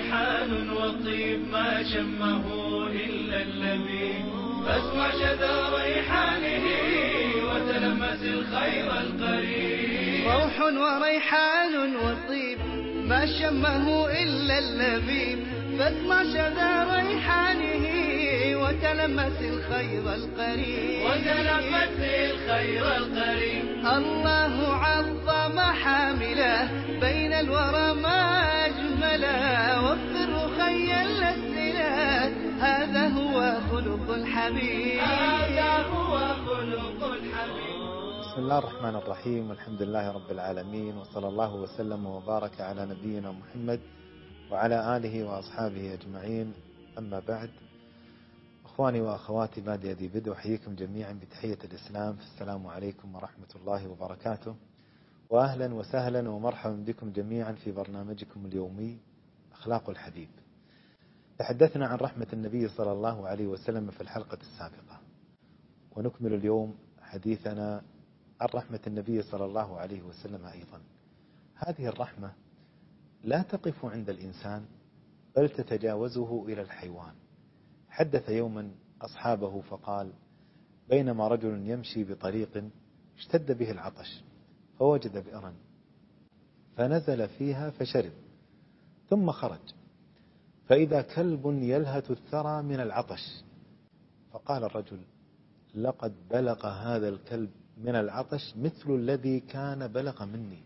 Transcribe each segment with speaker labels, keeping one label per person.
Speaker 1: وريحان وطيب ما شمه إلا اللبيب، فاسمع شذا ريحانه وتلمس الخير القريب.
Speaker 2: روح وريحان وطيب ما شمه إلا اللبيب، فاسمع شذا ريحانه وتلمس الخير القريب. الله عظم حامله بين الورى ما أجمله، وفر خيا الأسئلة هذا هو خلق الحبيب.
Speaker 3: بسم الله الرحمن الرحيم، والحمد لله رب العالمين، وصلى الله وسلم وبارك على نبينا محمد وعلى آله وأصحابه أجمعين. أما بعد، أخواني وأخواتي، بادئ ذي بدء أحييكم جميعا بتحية الإسلام، السلام عليكم ورحمة الله وبركاته، وأهلا وسهلا ومرحبا بكم جميعا في برنامجكم اليومي أخلاق الحبيب. تحدثنا عن رحمة النبي صلى الله عليه وسلم في الحلقة السابقة، ونكمل اليوم حديثنا عن رحمة النبي صلى الله عليه وسلم أيضا. هذه الرحمة لا تقف عند الإنسان بل تتجاوزه إلى الحيوان. حدث يوما أصحابه فقال: بينما رجل يمشي بطريق اشتد به العطش، فوجد بئرا فنزل فيها فشرب، ثم خرج فإذا كلب يلهث الثرى من العطش، فقال الرجل: لقد بلغ هذا الكلب من العطش مثل الذي كان بلغ مني.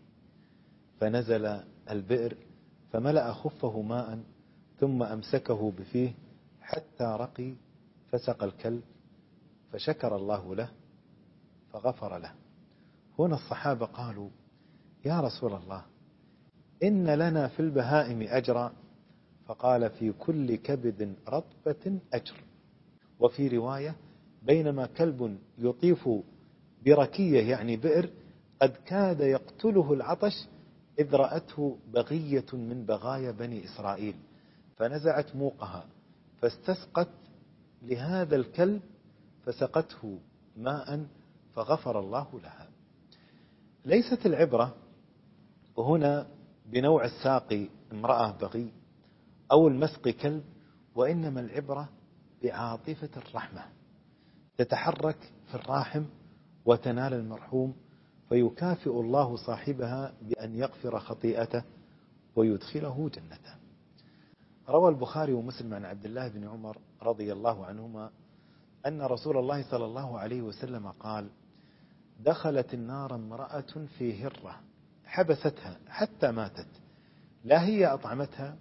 Speaker 3: فنزل البئر فملأ خفه ماء، ثم أمسكه بفيه حتى رقي، فسقى الكلب، فشكر الله له فغفر له. هنا الصحابة قالوا: يا رسول الله، إن لنا في البهائم أجرا. فقال: في كل كبد رطبة أجر. وفي رواية: بينما كلب يطيف بركية يعني بئر قد كاد يقتله العطش، إذ رأته بغية من بغايا بني إسرائيل فنزعت موقها فاستسقت لهذا الكلب فسقته ماء فغفر الله لها. ليست العبرة هنا بنوع الساقي امرأة بغي أو المسق كلب، وإنما العبرة بعاطفة الرحمة تتحرك في الراحم وتنال المرحوم، فيكافئ الله صاحبها بأن يغفر خطيئته ويدخله جنته. روى البخاري ومسلم عن عبد الله بن عمر رضي الله عنهما أن رسول الله صلى الله عليه وسلم قال: دخلت النار امرأة في هرة حبستها حتى ماتت، لا هي أطعمتها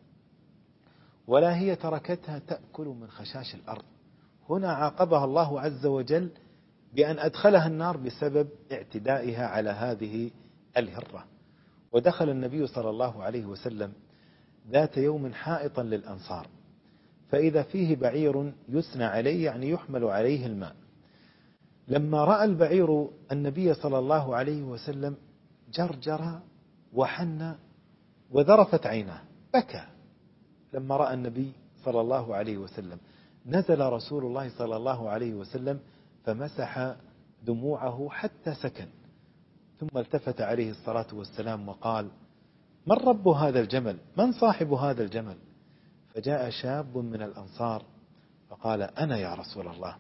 Speaker 3: ولا هي تركتها تأكل من خشاش الأرض. هنا عاقبها الله عز وجل بأن أدخلها النار بسبب اعتدائها على هذه الهرة. ودخل النبي صلى الله عليه وسلم ذات يوم حائطا للأنصار، فإذا فيه بعير يسنى عليه يعني يحمل عليه الماء. لما رأى البعير النبي صلى الله عليه وسلم جرجر وحنى وذرفت عيناه، بكى. لما رأى النبي صلى الله عليه وسلم نزل رسول الله صلى الله عليه وسلم فمسح دموعه حتى سكن، ثم التفت عليه الصلاة والسلام وقال: من رب هذا الجمل؟ من صاحب هذا الجمل؟ فجاء شاب من الأنصار فقال: أنا يا رسول الله.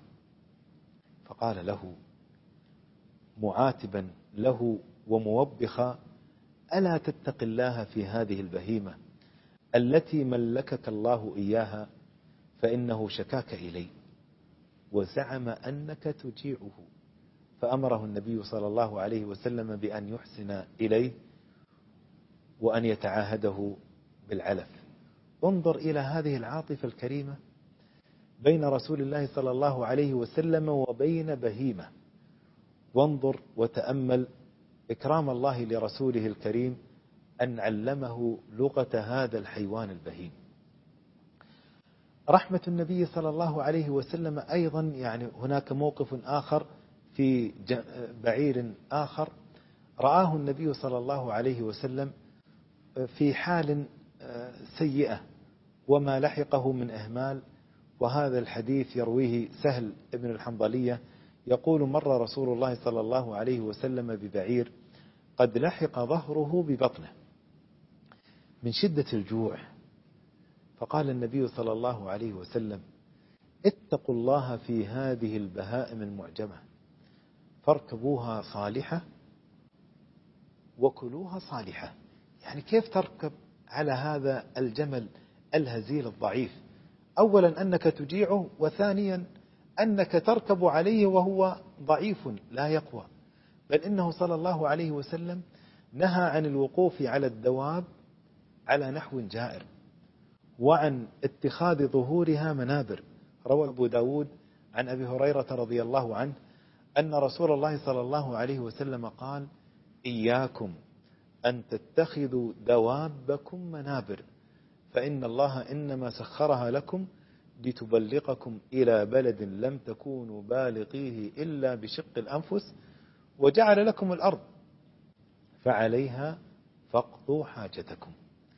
Speaker 3: فقال له معاتبا له وموبخا: ألا تتق الله في هذه البهيمة التي ملكك الله إياها، فإنه شكاك إلي وزعم أنك تجيعه. فأمره النبي صلى الله عليه وسلم بأن يحسن إليه وأن يتعاهده بالعلف. انظر إلى هذه العاطفة الكريمة بين رسول الله صلى الله عليه وسلم وبين بهيمة. وانظر وتأمل إكرام الله لرسوله الكريم أن علمه لغة هذا الحيوان البهيم. رحمة النبي صلى الله عليه وسلم أيضا، يعني هناك موقف آخر في بعير آخر رآه النبي صلى الله عليه وسلم في حال سيئة وما لحقه من إهمال. وهذا الحديث يرويه سهل ابن الحنظلية يقول: مر رسول الله صلى الله عليه وسلم ببعير قد لحق ظهره ببطنه من شدة الجوع، فقال النبي صلى الله عليه وسلم: اتقوا الله في هذه البهائم المعجمة، فاركبوها صالحة وكلوها صالحة. يعني كيف تركب على هذا الجمل الهزيل الضعيف؟ أولا أنك تجيعه، وثانيا أنك تركب عليه وهو ضعيف لا يقوى. بل إنه صلى الله عليه وسلم نهى عن الوقوف على الدواب على نحو جائر، وعن اتخاذ ظهورها منابر. روى أبو داود عن أبي هريرة رضي الله عنه أن رسول الله صلى الله عليه وسلم قال: إياكم أن تتخذوا دوابكم منابر، فإن الله إنما سخرها لكم لتبلغكم إلى بلد لم تكونوا بالغيه إلا بشق الأنفس، وجعل لكم الأرض فعليها فاقضوا حاجتكم.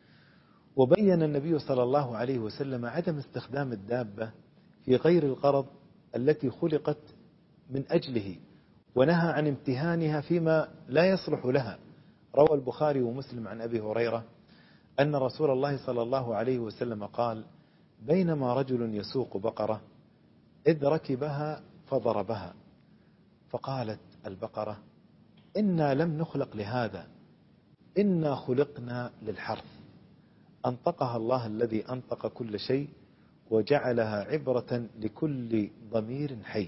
Speaker 3: وبين النبي صلى الله عليه وسلم عدم استخدام الدابة في غير الغرض التي خلقت من أجله، ونهى عن امتهانها فيما لا يصلح لها. روى البخاري ومسلم عن أبي هريرة أن رسول الله صلى الله عليه وسلم قال: بينما رجل يسوق بقرة إذ ركبها فضربها، فقالت البقرة: إنا لم نخلق لهذا، إنا خلقنا للحرث. أنطقها الله الذي أنطق كل شيء، وجعلها عبرة لكل ضمير حي.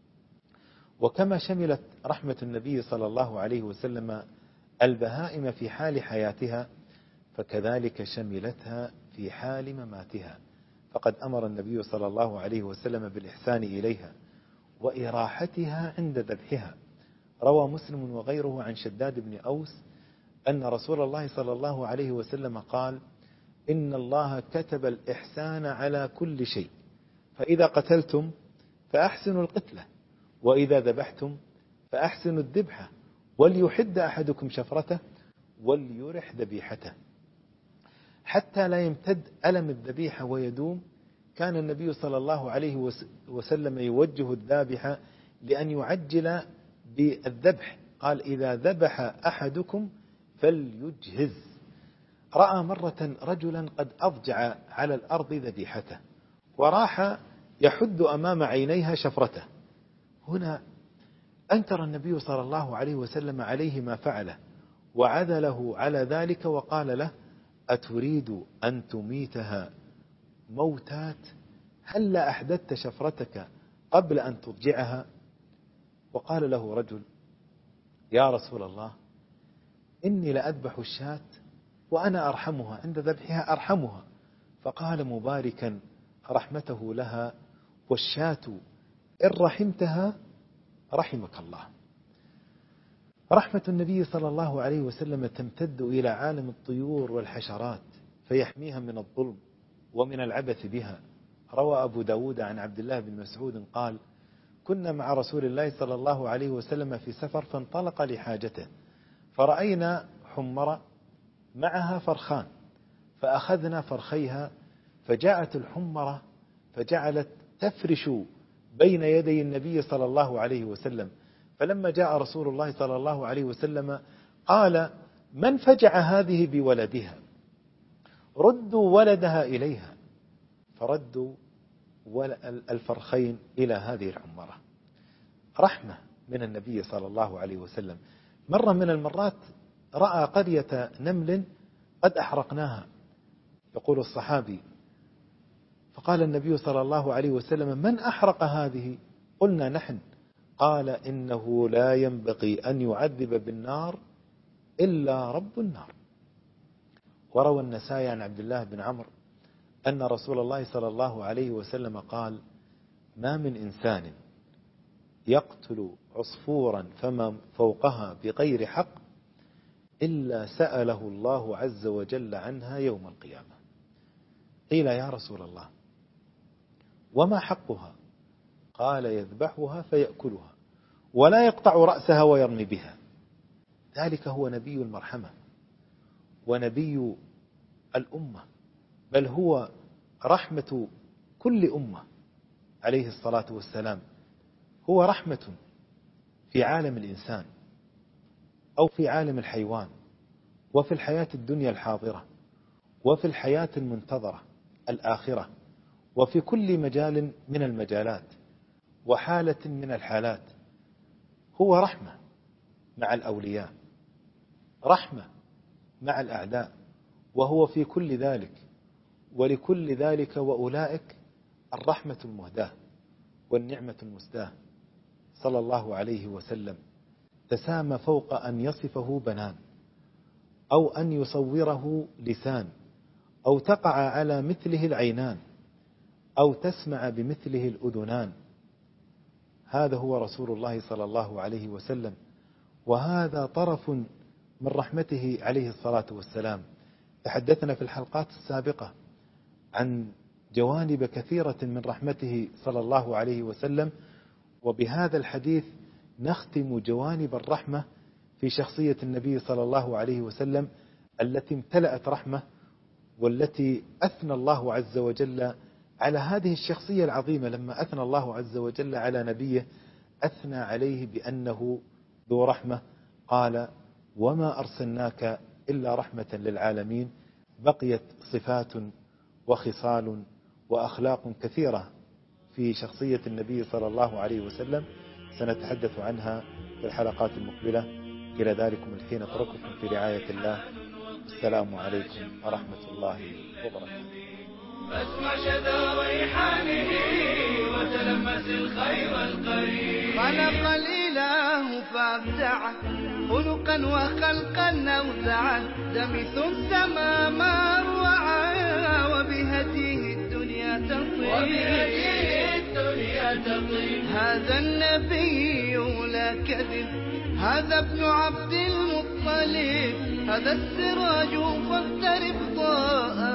Speaker 3: وكما شملت رحمة النبي صلى الله عليه وسلم البهائم في حال حياتها، فكذلك شملتها في حال مماتها، فقد أمر النبي صلى الله عليه وسلم بالإحسان إليها وإراحتها عند ذبحها. روى مسلم وغيره عن شداد بن أوس أن رسول الله صلى الله عليه وسلم قال: إن الله كتب الإحسان على كل شيء، فإذا قتلتم فأحسنوا القتلة، وإذا ذبحتم فأحسنوا الذبحة، وليحد أحدكم شفرته وليرح ذبيحته. حتى لا يمتد ألم الذبيحة ويدوم، كان النبي صلى الله عليه وسلم يوجه الذابح لأن يعجل بالذبح. قال: إذا ذبح أحدكم فليجهز. رأى مرة رجلا قد أضجع على الأرض ذبيحته، وراح يحد أمام عينيها شفرته. هنا أنكر النبي صلى الله عليه وسلم عليه ما فعله، وعذله على ذلك، وقال له: أتريد أن تميتها موتات؟ هل أحدثت شفرتك قبل أن تضجعها؟ وقال له رجل: يا رسول الله، إني لأذبح الشاة وأنا أرحمها، عند ذبحها أرحمها. فقال مباركا رحمته لها: والشاة إن رحمتها رحمك الله. رحمة النبي صلى الله عليه وسلم تمتد إلى عالم الطيور والحشرات، فيحميها من الظلم ومن العبث بها. روى أبو داود عن عبد الله بن مسعود قال: كنا مع رسول الله صلى الله عليه وسلم في سفر، فانطلق لحاجته، فرأينا حمرة معها فرخان، فأخذنا فرخيها، فجاءت الحمرة فجعلت تفرش بين يدي النبي صلى الله عليه وسلم. فلما جاء رسول الله صلى الله عليه وسلم قال: من فجع هذه بولدها؟ ردوا ولدها إليها. فردوا الفرخين إلى هذه الحمرة. رحمة من النبي صلى الله عليه وسلم. مرة من المرات رأى قرية نمل قد أحرقناها، يقول الصحابي: فقال النبي صلى الله عليه وسلم: من أحرق هذه؟ قلنا: نحن. قال: إنه لا ينبغي أن يعذب بالنار إلا رب النار. وروى النسائي عن عبد الله بن عمرو أن رسول الله صلى الله عليه وسلم قال: ما من إنسان يقتل عصفورا فما فوقها بغير حق إلا سأله الله عز وجل عنها يوم القيامة. قيل: يا رسول الله، وما حقها؟ قال: يذبحها فيأكلها، ولا يقطع رأسها ويرمي بها. ذلك هو نبي المرحمة ونبي الأمة، بل هو رحمة كل أمة عليه الصلاة والسلام. هو رحمة في عالم الإنسان أو في عالم الحيوان، وفي الحياة الدنيا الحاضرة، وفي الحياة المنتظرة. الآخرة وفي كل مجال من المجالات وحالة من الحالات. هو رحمة مع الأولياء، رحمة مع الأعداء، وهو في كل ذلك ولكل ذلك وأولئك الرحمة المهداة والنعمة المسداة صلى الله عليه وسلم. تسامى فوق أن يصفه بنان أو أن يصوره لسان أو تقع على مثله العينان أو تسمع بمثله الأذنان. هذا هو رسول الله صلى الله عليه وسلم، وهذا طرف من رحمته عليه الصلاة والسلام. تحدثنا في الحلقات السابقة عن جوانب كثيرة من رحمته صلى الله عليه وسلم، وبهذا الحديث نختم جوانب الرحمة في شخصية النبي صلى الله عليه وسلم التي امتلأت رحمة، والتي أثنى الله عز وجل على هذه الشخصية العظيمة. لما أثنى الله عز وجل على نبيه أثنى عليه بأنه ذو رحمة، قال: وما أرسلناك إلا رحمة للعالمين. بقيت صفات وخصال وأخلاق كثيرة في شخصية النبي صلى الله عليه وسلم سنتحدث عنها في الحلقات المقبلة. إلى ذلكم الحين أترككم في رعاية الله. السلام عليكم ورحمة الله وبركاته.
Speaker 1: فاسمع شذا ريحانه وتلمس الخير القريب.
Speaker 2: خلق الإله فابدعه خلقا وخلقا نوزعا، دمث السما ما روعا وبهديه الدنيا تطيب. هذا النبي لا كذب، هذا ابن عبد المطلب، هذا السراج فاقترب ضاء